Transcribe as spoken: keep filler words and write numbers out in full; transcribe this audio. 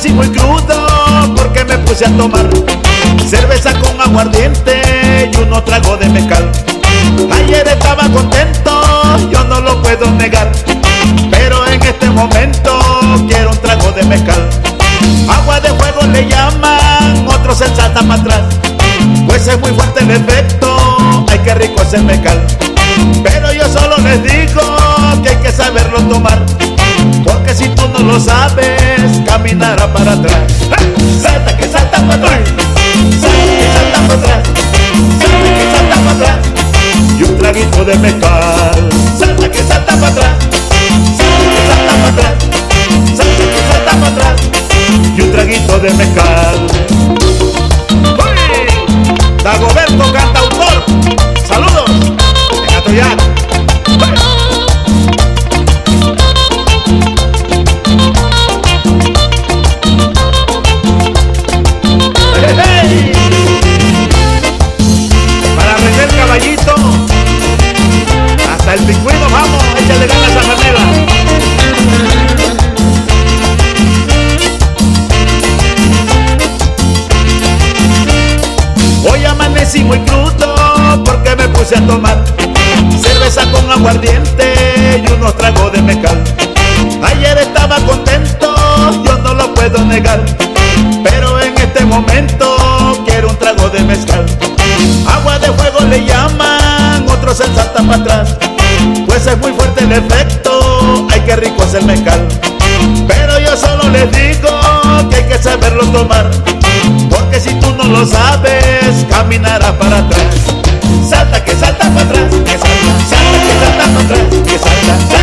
amanecí muy crudo porque me puse a tomar cerveza con aguardiente y unos tragos de mezcal. Ayer estaba contento, yo no lo puedo negar, pero en este momento quiero un trago de mezcal. Agua de fuego le llaman, otros se saltan para atrás, pues es muy fuerte el efecto, ay qué rico es el mezcal. Pero yo solo les digo que hay que saberlo tomar, porque si tú no lo sabes, caminará para atrás. ¡Eh! Salta que salta para atrás, salta que salta para atrás, salta que salta para atrás, y un traguito de mezcal. Salta que salta para atrás, salta que salta para atrás, salta que salta para atrás, y un traguito de mezcal. ¡Uy! Dagoberto, cantautor, saludos en Atoyac. Para René el Caballito, hasta el pingüino, vamos, échale ganas a Manela. Hoy amanecí muy crudo porque me puse a tomar cerveza con aguardiente y unos tragos de mezcal. Ayer estaba contento, yo no lo puedo negar, pero en este momento quiero un trago de mezcal. Agua de fuego le llaman, otros se saltan para atrás, pues es muy fuerte el efecto, ay qué rico es el mezcal. Pero yo solo les digo que hay que saberlo tomar, porque si tú no lo sabes, caminará para atrás. Salta que salta para atrás, que salta, salta que salta para atrás, que salta.